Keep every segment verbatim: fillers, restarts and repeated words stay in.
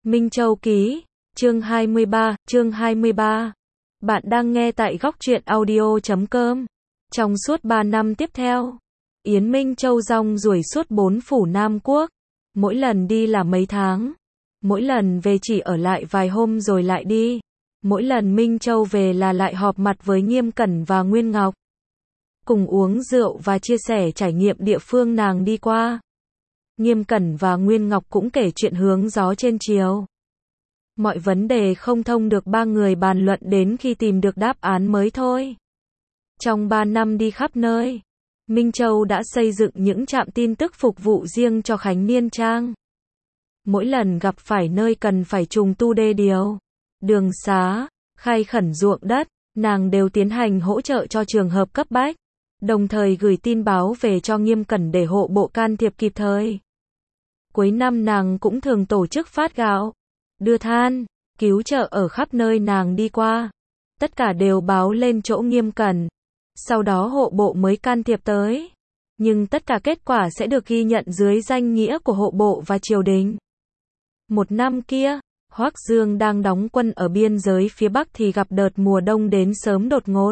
Minh Châu ký, chương hai mươi ba, chương hai mươi ba. Bạn đang nghe tại góc truyện audio chấm com. Trong suốt ba năm tiếp theo, Yến Minh Châu rong ruổi suốt bốn phủ Nam Quốc. Mỗi lần đi là mấy tháng. Mỗi lần về chỉ ở lại vài hôm rồi lại đi. Mỗi lần Minh Châu về là lại họp mặt với Nghiêm Cẩn và Nguyên Ngọc. Cùng uống rượu và chia sẻ trải nghiệm địa phương nàng đi qua. Nghiêm Cẩn và Nguyên Ngọc cũng kể chuyện hướng gió trên chiều. Mọi vấn đề không thông được ba người bàn luận đến khi tìm được đáp án mới thôi. Trong ba năm đi khắp nơi, Minh Châu đã xây dựng những trạm tin tức phục vụ riêng cho Khánh Niên Trang. Mỗi lần gặp phải nơi cần phải trùng tu đê điều, đường xá, khai khẩn ruộng đất, nàng đều tiến hành hỗ trợ cho trường hợp cấp bách, đồng thời gửi tin báo về cho Nghiêm Cẩn để hộ bộ can thiệp kịp thời. Cuối năm nàng cũng thường tổ chức phát gạo, đưa than, cứu trợ ở khắp nơi nàng đi qua. Tất cả đều báo lên chỗ Nghiêm Cẩn. Sau đó hộ bộ mới can thiệp tới. Nhưng tất cả kết quả sẽ được ghi nhận dưới danh nghĩa của hộ bộ và triều đình. Một năm kia, Hoắc Dương đang đóng quân ở biên giới phía Bắc thì gặp đợt mùa đông đến sớm đột ngột.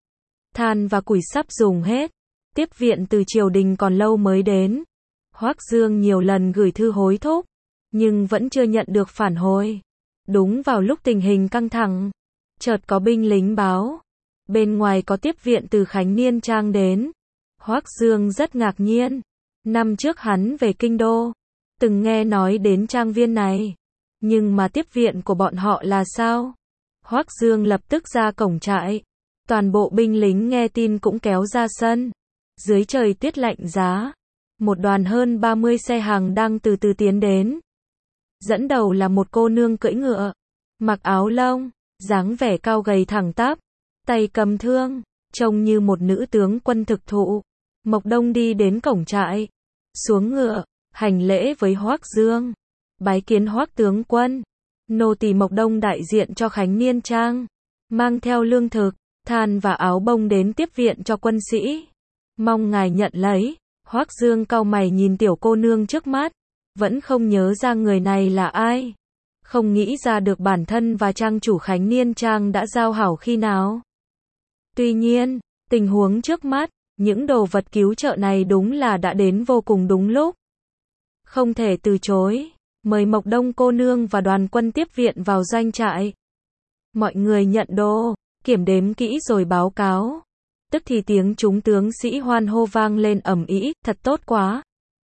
Than và củi sắp dùng hết. Tiếp viện từ triều đình còn lâu mới đến. Hoắc Dương nhiều lần gửi thư hối thúc, nhưng vẫn chưa nhận được phản hồi. Đúng vào lúc tình hình căng thẳng, chợt có binh lính báo, bên ngoài có tiếp viện từ Khánh Niên Trang đến. Hoắc Dương rất ngạc nhiên. Năm trước hắn về kinh đô, từng nghe nói đến trang viên này, nhưng mà tiếp viện của bọn họ là sao? Hoắc Dương lập tức ra cổng trại. Toàn bộ binh lính nghe tin cũng kéo ra sân. Dưới trời tuyết lạnh giá, một đoàn hơn ba mươi xe hàng đang từ từ tiến đến. Dẫn đầu là một cô nương cưỡi ngựa, mặc áo lông, dáng vẻ cao gầy thẳng tắp, tay cầm thương, trông như một nữ tướng quân thực thụ. Mộc Đông đi đến cổng trại, xuống ngựa, hành lễ với Hoắc Dương, bái kiến Hoắc tướng quân. Nô tỳ Mộc Đông đại diện cho Khánh Niên Trang, mang theo lương thực, than và áo bông đến tiếp viện cho quân sĩ, mong ngài nhận lấy. Hoắc Dương cau mày nhìn tiểu cô nương trước mắt, vẫn không nhớ ra người này là ai. Không nghĩ ra được bản thân và trang chủ Khánh Niên Trang đã giao hảo khi nào. Tuy nhiên, tình huống trước mắt, những đồ vật cứu trợ này đúng là đã đến vô cùng đúng lúc. Không thể từ chối, mời Mộc Đông cô nương và đoàn quân tiếp viện vào doanh trại. Mọi người nhận đồ, kiểm đếm kỹ rồi báo cáo. Tức thì tiếng chúng tướng sĩ hoan hô vang lên ầm ĩ, thật tốt quá.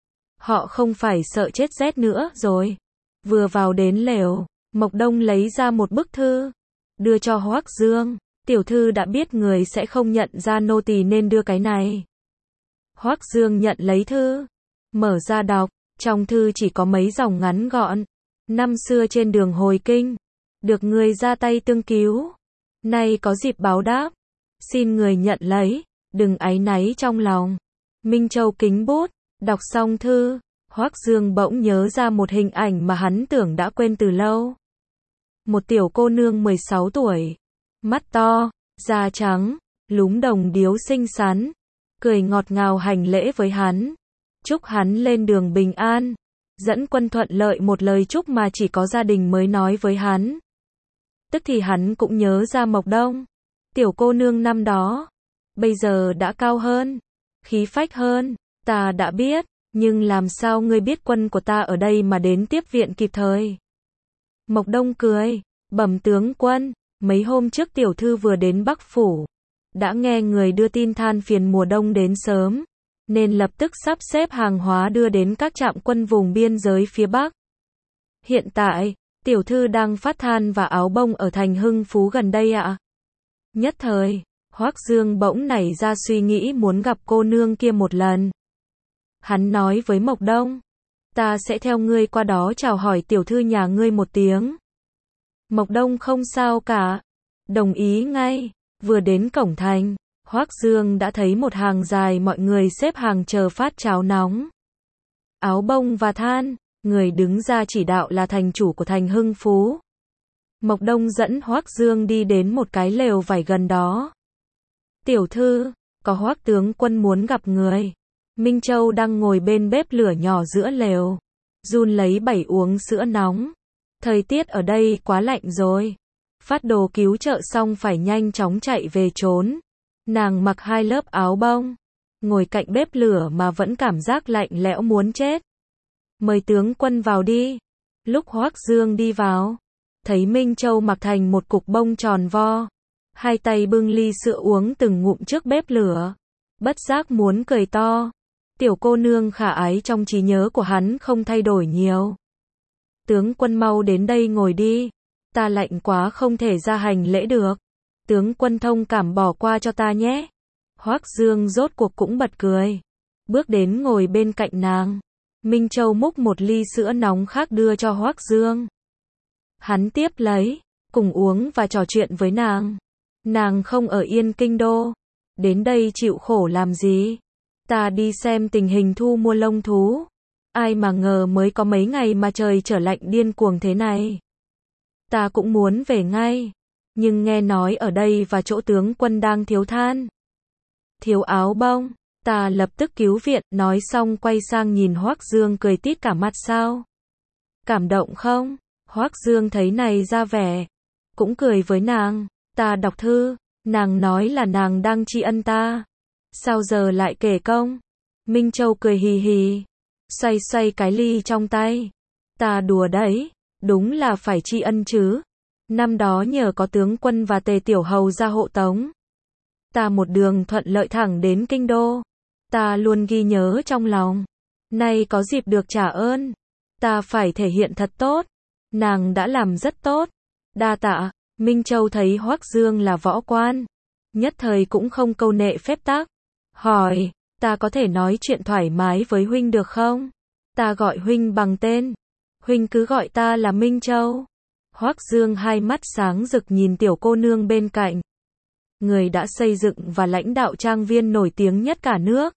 Họ không phải sợ chết rét nữa rồi. Vừa vào đến lều, Mộc Đông lấy ra một bức thư, đưa cho Hoắc Dương. Tiểu thư đã biết người sẽ không nhận ra nô tỳ nên đưa cái này. Hoắc Dương nhận lấy thư, mở ra đọc, trong thư chỉ có mấy dòng ngắn gọn. Năm xưa trên đường hồi kinh, được người ra tay tương cứu, nay có dịp báo đáp, xin người nhận lấy, đừng áy náy trong lòng. Minh Châu kính bút, đọc xong thư, Hoắc Dương bỗng nhớ ra một hình ảnh mà hắn tưởng đã quên từ lâu. Một tiểu cô nương mười sáu tuổi, mắt to, da trắng, lúm đồng điếu xinh xắn, cười ngọt ngào hành lễ với hắn, chúc hắn lên đường bình an, dẫn quân thuận lợi, một lời chúc mà chỉ có gia đình mới nói với hắn. Tức thì hắn cũng nhớ ra Mộc Đông, tiểu cô nương năm đó, bây giờ đã cao hơn, khí phách hơn. Ta đã biết, nhưng làm sao ngươi biết quân của ta ở đây mà đến tiếp viện kịp thời? Mộc Đông cười, bẩm tướng quân, mấy hôm trước tiểu thư vừa đến Bắc Phủ, đã nghe người đưa tin than phiền mùa đông đến sớm, nên lập tức sắp xếp hàng hóa đưa đến các trạm quân vùng biên giới phía Bắc. Hiện tại, tiểu thư đang phát than và áo bông ở thành Hưng Phú gần đây ạ. Nhất thời, Hoắc Dương bỗng nảy ra suy nghĩ muốn gặp cô nương kia một lần. Hắn nói với Mộc Đông, ta sẽ theo ngươi qua đó chào hỏi tiểu thư nhà ngươi một tiếng. Mộc Đông không sao cả, đồng ý ngay. Vừa đến cổng thành, Hoắc Dương đã thấy một hàng dài mọi người xếp hàng chờ phát cháo nóng, áo bông và than. Người đứng ra chỉ đạo là thành chủ của thành Hưng Phú. Mộc Đông dẫn Hoắc Dương đi đến một cái lều vải gần đó. Tiểu thư, có Hoắc tướng quân muốn gặp người. Minh Châu đang ngồi bên bếp lửa nhỏ giữa lều, run lấy bẩy uống sữa nóng. Thời tiết ở đây quá lạnh rồi. Phát đồ cứu trợ xong phải nhanh chóng chạy về trốn. Nàng mặc hai lớp áo bông, ngồi cạnh bếp lửa mà vẫn cảm giác lạnh lẽo muốn chết. Mời tướng quân vào đi. Lúc Hoắc Dương đi vào, thấy Minh Châu mặc thành một cục bông tròn vo, hai tay bưng ly sữa uống từng ngụm trước bếp lửa, bất giác muốn cười to. Tiểu cô nương khả ái trong trí nhớ của hắn không thay đổi nhiều. Tướng quân mau đến đây ngồi đi, ta lạnh quá không thể ra hành lễ được. Tướng quân thông cảm bỏ qua cho ta nhé. Hoắc Dương rốt cuộc cũng bật cười, bước đến ngồi bên cạnh nàng. Minh Châu múc một ly sữa nóng khác đưa cho Hoắc Dương. Hắn tiếp lấy, cùng uống và trò chuyện với nàng. Nàng không ở yên kinh đô, đến đây chịu khổ làm gì? Ta đi xem tình hình thu mua lông thú. Ai mà ngờ mới có mấy ngày mà trời trở lạnh điên cuồng thế này. Ta cũng muốn về ngay, nhưng nghe nói ở đây và chỗ tướng quân đang thiếu than, thiếu áo bông. Ta lập tức cứu viện, nói xong quay sang nhìn Hoắc Dương cười tít cả mặt. Sao? Cảm động không? Hoắc Dương thấy này ra vẻ, cũng cười với nàng. Ta đọc thư, nàng nói là nàng đang tri ân ta. Sao giờ lại kể công? Minh Châu cười hì hì, xoay xoay cái ly trong tay. Ta đùa đấy, đúng là phải tri ân chứ. Năm đó nhờ có tướng quân và Tề Tiểu Hầu ra hộ tống, ta một đường thuận lợi thẳng đến kinh đô. Ta luôn ghi nhớ trong lòng. Nay có dịp được trả ơn, ta phải thể hiện thật tốt. Nàng đã làm rất tốt. Đa tạ. Minh Châu thấy Hoắc Dương là võ quan, nhất thời cũng không câu nệ phép tắc. Hỏi, ta có thể nói chuyện thoải mái với huynh được không? Ta gọi huynh bằng tên. Huynh cứ gọi ta là Minh Châu. Hoắc Dương hai mắt sáng rực nhìn tiểu cô nương bên cạnh. Người đã xây dựng và lãnh đạo trang viên nổi tiếng nhất cả nước.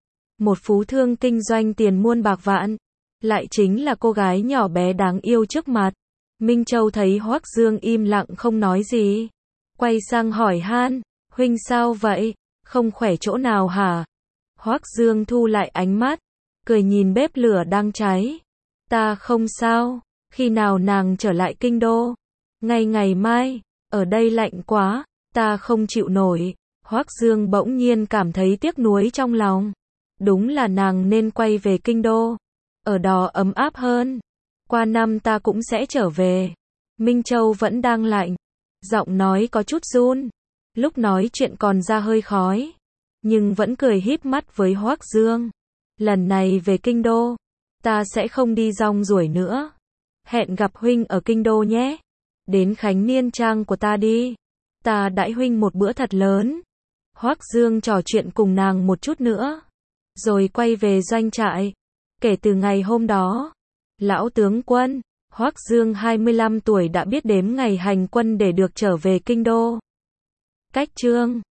Một phú thương kinh doanh tiền muôn bạc vạn, lại chính là cô gái nhỏ bé đáng yêu trước mặt. Minh Châu thấy Hoắc Dương im lặng không nói gì, quay sang hỏi han, huynh sao vậy, không khỏe chỗ nào hả? Hoắc Dương thu lại ánh mắt, cười nhìn bếp lửa đang cháy. Ta không sao, khi nào nàng trở lại kinh đô? Ngay ngày mai, ở đây lạnh quá, ta không chịu nổi. Hoắc Dương bỗng nhiên cảm thấy tiếc nuối trong lòng. Đúng là nàng nên quay về kinh đô, ở đó ấm áp hơn. Qua năm ta cũng sẽ trở về. Minh Châu vẫn đang lạnh, giọng nói có chút run, lúc nói chuyện còn ra hơi khói, nhưng vẫn cười híp mắt với Hoắc Dương. Lần này về kinh đô, ta sẽ không đi rong ruổi nữa. Hẹn gặp huynh ở kinh đô nhé. Đến Khánh Niên Trang của ta đi. Ta đãi huynh một bữa thật lớn. Hoắc Dương trò chuyện cùng nàng một chút nữa, rồi quay về doanh trại. Kể từ ngày hôm đó, lão tướng quân, Hoắc Dương hai mươi lăm tuổi đã biết đếm ngày hành quân để được trở về kinh đô. Cách chương